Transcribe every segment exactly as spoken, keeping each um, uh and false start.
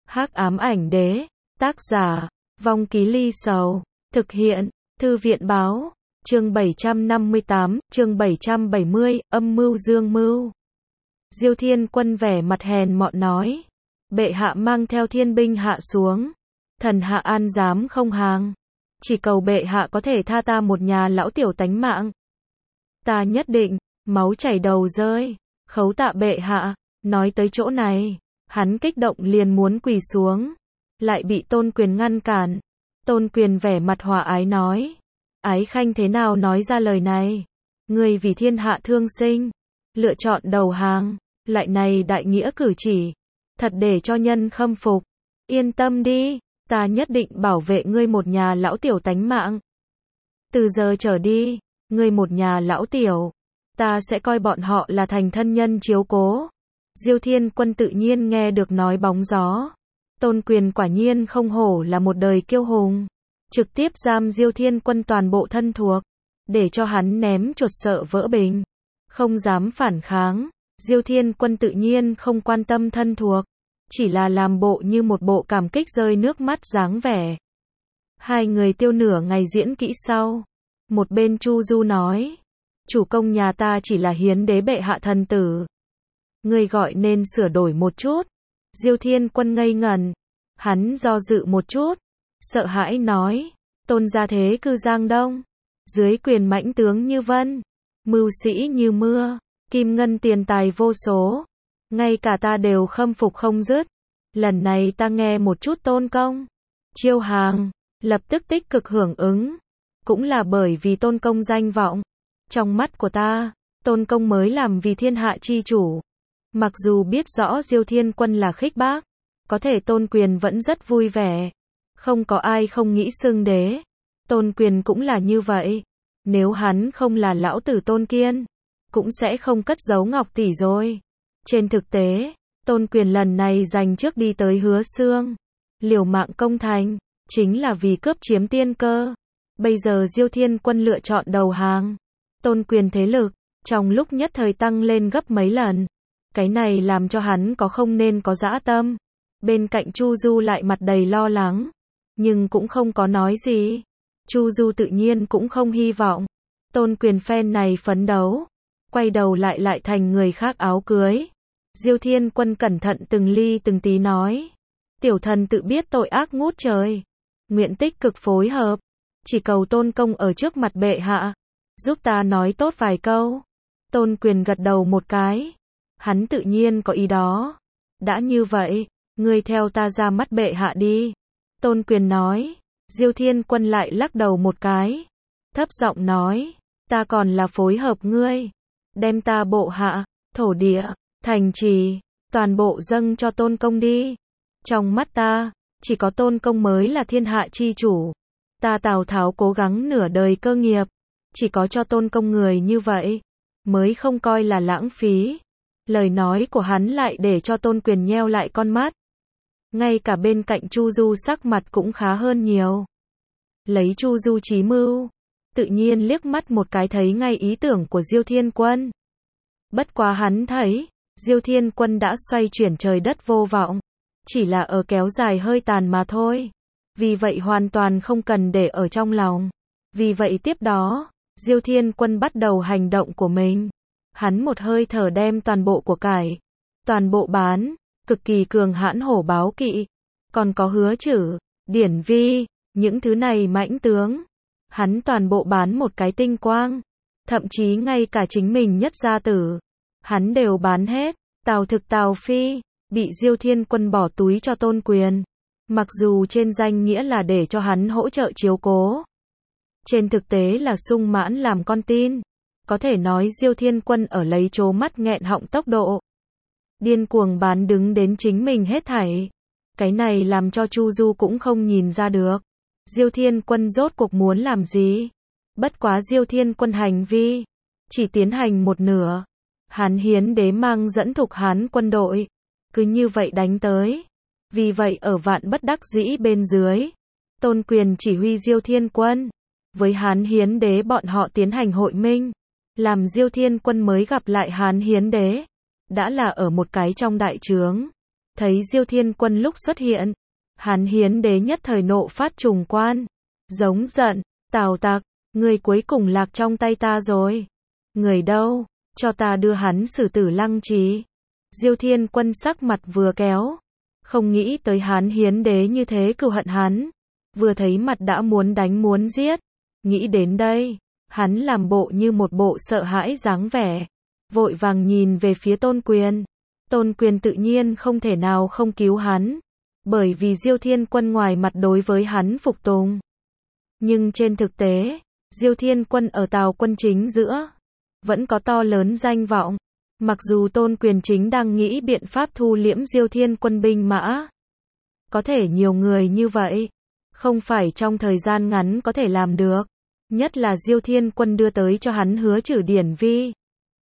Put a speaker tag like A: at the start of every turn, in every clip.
A: Hắc ám ảnh đế, tác giả, Vong Ký Ly Sầu, thực hiện, Thư viện báo, chương bảy trăm năm mươi tám, chương bảy trăm bảy mươi, âm mưu dương mưu. Diêu Thiên Quân vẻ mặt hèn mọn nói, bệ hạ mang theo thiên binh hạ xuống, thần hạ an dám không hàng, chỉ cầu bệ hạ có thể tha ta một nhà lão tiểu tánh mạng. Ta nhất định, máu chảy đầu rơi, khấu tạ bệ hạ. Nói tới chỗ này, hắn kích động liền muốn quỳ xuống, lại bị Tôn Quyền ngăn cản. Tôn Quyền vẻ mặt hòa ái nói, Ái Khanh thế nào nói ra lời này? Ngươi vì thiên hạ thương sinh, lựa chọn đầu hàng, lại này đại nghĩa cử chỉ, thật để cho nhân khâm phục. Yên tâm đi, ta nhất định bảo vệ ngươi một nhà lão tiểu tánh mạng. Từ giờ trở đi, ngươi một nhà lão tiểu, ta sẽ coi bọn họ là thành thân nhân chiếu cố. Diêu Thiên Quân tự nhiên nghe được nói bóng gió. Tôn Quyền quả nhiên không hổ là một đời kiêu hùng, trực tiếp giam Diêu Thiên Quân toàn bộ thân thuộc, để cho hắn ném chuột sợ vỡ bình, không dám phản kháng. Diêu Thiên Quân tự nhiên không quan tâm thân thuộc, chỉ là làm bộ như một bộ cảm kích rơi nước mắt dáng vẻ. Hai người tiêu nửa ngày diễn kỹ sau, một bên Chu Du nói, chủ công nhà ta chỉ là hiến đế bệ hạ thần tử, ngươi gọi nên sửa đổi một chút. Diêu Thiên Quân ngây ngẩn, hắn do dự một chút, sợ hãi nói, tôn gia thế cư Giang Đông, dưới quyền mãnh tướng như vân, mưu sĩ như mưa, kim ngân tiền tài vô số, ngay cả ta đều khâm phục không dứt. Lần này ta nghe một chút tôn công chiêu hàng, lập tức tích cực hưởng ứng, cũng là bởi vì tôn công danh vọng. Trong mắt của ta, tôn công mới làm vì thiên hạ chi chủ. Mặc dù biết rõ Diêu Thiên Quân là khích bác, có thể Tôn Quyền vẫn rất vui vẻ. Không có ai không nghĩ xưng đế. Tôn Quyền cũng là như vậy. Nếu hắn không là lão tử Tôn Kiên, cũng sẽ không cất giấu Ngọc tỷ rồi. Trên thực tế, Tôn Quyền lần này giành trước đi tới Hứa Xương, liều mạng công thành, chính là vì cướp chiếm tiên cơ. Bây giờ Diêu Thiên Quân lựa chọn đầu hàng, Tôn Quyền thế lực trong lúc nhất thời tăng lên gấp mấy lần. Cái này làm cho hắn có không nên có dã tâm. Bên cạnh Chu Du lại mặt đầy lo lắng, nhưng cũng không có nói gì. Chu Du tự nhiên cũng không hy vọng Tôn Quyền phen này phấn đấu, quay đầu lại lại thành người khác áo cưới. Diêu Thiên Quân cẩn thận từng ly từng tí nói, tiểu thần tự biết tội ác ngút trời, nguyện tích cực phối hợp, chỉ cầu Tôn công ở trước mặt bệ hạ, giúp ta nói tốt vài câu. Tôn Quyền gật đầu một cái. Hắn tự nhiên có ý đó. Đã như vậy, ngươi theo ta ra mắt bệ hạ đi. Tôn Quyền nói. Diêu Thiên Quân lại lắc đầu một cái, thấp giọng nói, ta còn là phối hợp ngươi, đem ta bộ hạ, thổ địa, thành trì, toàn bộ dâng cho Tôn công đi. Trong mắt ta, chỉ có Tôn công mới là thiên hạ chi chủ. Ta Tào Tháo cố gắng nửa đời cơ nghiệp, chỉ có cho Tôn công người như vậy, mới không coi là lãng phí. Lời nói của hắn lại để cho Tôn Quyền nheo lại con mắt. Ngay cả bên cạnh Chu Du sắc mặt cũng khá hơn nhiều. Lấy Chu Du trí mưu, tự nhiên liếc mắt một cái thấy ngay ý tưởng của Diêu Thiên Quân. Bất quá hắn thấy, Diêu Thiên Quân đã xoay chuyển trời đất vô vọng, chỉ là ở kéo dài hơi tàn mà thôi. Vì vậy hoàn toàn không cần để ở trong lòng. Vì vậy tiếp đó, Diêu Thiên Quân bắt đầu hành động của mình. Hắn một hơi thở đem toàn bộ của cải, toàn bộ bán, cực kỳ cường hãn hổ báo kỵ, còn có Hứa Chử, Điển Vi, những thứ này mãnh tướng, hắn toàn bộ bán một cái tinh quang. Thậm chí ngay cả chính mình nhất gia tử, hắn đều bán hết. Tào Thực Tào Phi, bị Diêu Thiên Quân bỏ túi cho Tôn Quyền. Mặc dù trên danh nghĩa là để cho hắn hỗ trợ chiếu cố, trên thực tế là sung mãn làm con tin. Có thể nói Diêu Thiên Quân ở lấy trố mắt nghẹn họng tốc độ, điên cuồng bán đứng đến chính mình hết thảy. Cái này làm cho Chu Du cũng không nhìn ra được Diêu Thiên Quân rốt cuộc muốn làm gì. Bất quá Diêu Thiên Quân hành vi chỉ tiến hành một nửa. Hán Hiến đế mang dẫn Thục Hán quân đội, cứ như vậy đánh tới. Vì vậy ở vạn bất đắc dĩ bên dưới, Tôn Quyền chỉ huy Diêu Thiên Quân với Hán Hiến đế bọn họ tiến hành hội minh. Làm Diêu Thiên Quân mới gặp lại Hán Hiến đế, đã là ở một cái trong đại trướng. thấy Diêu Thiên Quân lúc xuất hiện, Hán Hiến Đế nhất thời nộ phát trùng quan, giống giận, Tào tặc, người cuối cùng lạc trong tay ta rồi. Người đâu, cho ta đưa hắn xử tử Lăng Trì. Diêu Thiên Quân sắc mặt vừa kéo, không nghĩ tới Hán Hiến Đế như thế cừu hận hắn, vừa thấy mặt đã muốn đánh muốn giết. Nghĩ đến đây, hắn làm bộ như một bộ sợ hãi dáng vẻ, vội vàng nhìn về phía Tôn Quyền. Tôn Quyền tự nhiên không thể nào không cứu hắn, bởi vì Diêu Thiên Quân ngoài mặt đối với hắn phục tùng, nhưng trên thực tế, Diêu Thiên Quân ở Tào quân chính giữa, vẫn có to lớn danh vọng. Mặc dù Tôn Quyền chính đang nghĩ biện pháp thu liễm Diêu Thiên Quân binh mã, có thể nhiều người như vậy, không phải trong thời gian ngắn có thể làm được. Nhất là Diêu Thiên Quân đưa tới cho hắn Hứa Trử điển vi,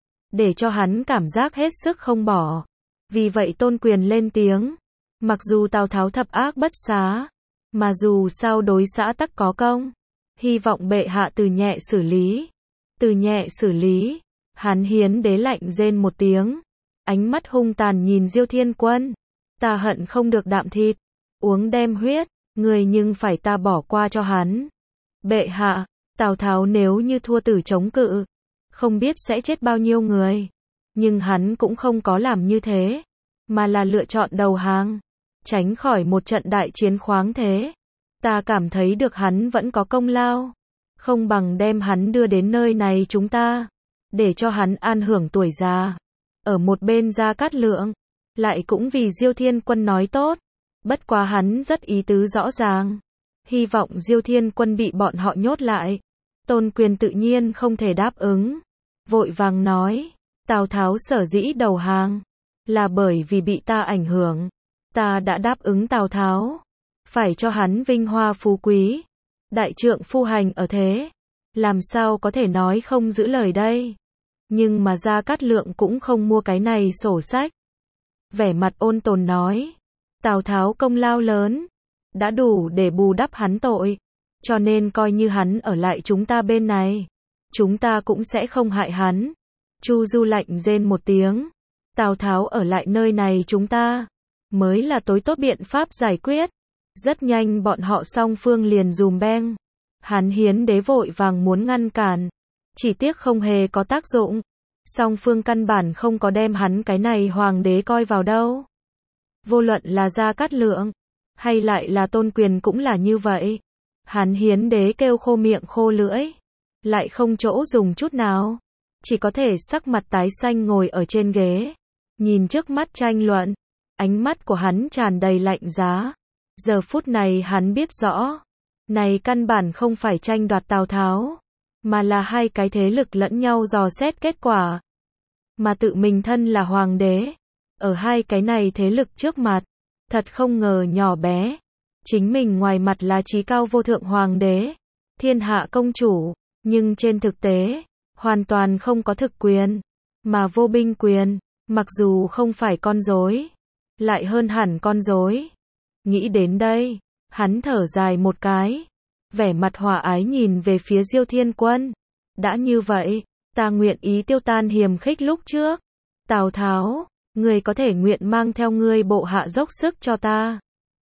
A: để cho hắn cảm giác hết sức không bỏ. Vì vậy Tôn Quyền lên tiếng, mặc dù Tào Tháo thập ác bất xá, mà dù sao đối xã tắc có công, hy vọng bệ hạ từ nhẹ xử lý. Từ nhẹ xử lý, Hán Hiến Đế lạnh rên một tiếng, ánh mắt hung tàn nhìn Diêu Thiên Quân, ta hận không được đạm thịt, uống đem huyết, người nhưng phải ta bỏ qua cho hắn. Bệ hạ, Tào Tháo nếu như thua tử chống cự, không biết sẽ chết bao nhiêu người, nhưng hắn cũng không có làm như thế, mà là lựa chọn đầu hàng, tránh khỏi một trận đại chiến khoáng thế. Ta cảm thấy được hắn vẫn có công lao, không bằng đem hắn đưa đến nơi này chúng ta, để cho hắn an hưởng tuổi già. Ở một bên Gia Cát Lượng, lại cũng vì Diêu Thiên Quân nói tốt, bất quá hắn rất ý tứ rõ ràng, hy vọng Diêu Thiên Quân bị bọn họ nhốt lại. Tôn Quyền tự nhiên không thể đáp ứng, vội vàng nói, Tào Tháo sở dĩ đầu hàng, là bởi vì bị ta ảnh hưởng, ta đã đáp ứng Tào Tháo, phải cho hắn vinh hoa phú quý, đại trượng phu hành ở thế, làm sao có thể nói không giữ lời đây. Nhưng mà Gia Cát Lượng cũng không mua cái này sổ sách, vẻ mặt ôn tồn nói, Tào Tháo công lao lớn, đã đủ để bù đắp hắn tội, cho nên coi như hắn ở lại chúng ta bên này, chúng ta cũng sẽ không hại hắn. Chu Du lạnh rên một tiếng, Tào Tháo ở lại nơi này chúng ta, mới là tối tốt biện pháp giải quyết. Rất nhanh bọn họ song phương liền dùm beng. Hán Hiến Đế vội vàng muốn ngăn cản, chỉ tiếc không hề có tác dụng. Song phương căn bản không có đem hắn cái này hoàng đế coi vào đâu. Vô luận là Gia Cát Lượng, hay lại là Tôn Quyền cũng là như vậy. Hán Hiến Đế kêu khô miệng khô lưỡi, lại không chỗ dùng chút nào, chỉ có thể sắc mặt tái xanh ngồi ở trên ghế, nhìn trước mắt tranh luận, ánh mắt của hắn tràn đầy lạnh giá. Giờ phút này hắn biết rõ, này căn bản không phải tranh đoạt Tào Tháo, mà là hai cái thế lực lẫn nhau dò xét kết quả. Mà tự mình thân là hoàng đế, ở hai cái này thế lực trước mặt, thật không ngờ nhỏ bé. Chính mình ngoài mặt là chí cao vô thượng hoàng đế, thiên hạ công chủ, nhưng trên thực tế, hoàn toàn không có thực quyền, mà vô binh quyền, mặc dù không phải con rối, lại hơn hẳn con rối. Nghĩ đến đây, hắn thở dài một cái, vẻ mặt hòa ái nhìn về phía Diêu Thiên Quân. Đã như vậy, ta nguyện ý tiêu tan hiềm khích lúc trước. Tào Tháo, người có thể nguyện mang theo ngươi bộ hạ dốc sức cho ta.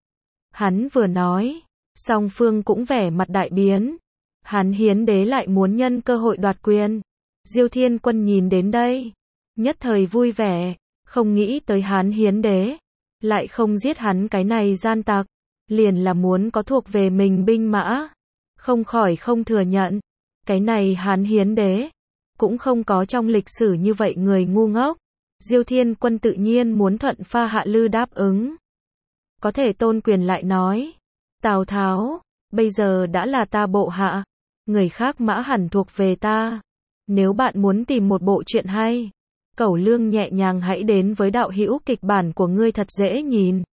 A: Hắn vừa nói, song phương cũng vẻ mặt đại biến. Hán Hiến Đế lại muốn nhân cơ hội đoạt quyền. Diêu Thiên Quân nhìn đến đây, nhất thời vui vẻ, không nghĩ tới Hán Hiến Đế lại không giết hắn cái này gian tặc, liền là muốn có thuộc về mình binh mã, không khỏi không thừa nhận, cái này Hán Hiến Đế cũng không có trong lịch sử như vậy người ngu ngốc. Diêu Thiên Quân tự nhiên muốn thuận pha hạ lư đáp ứng. Có thể Tôn Quyền lại nói, Tào Tháo, bây giờ đã là ta bộ hạ, người khác mã hẳn thuộc về ta. Nếu bạn muốn tìm một bộ truyện hay, cẩu lương nhẹ nhàng hãy đến với đạo hữu kịch bản của ngươi thật dễ nhìn.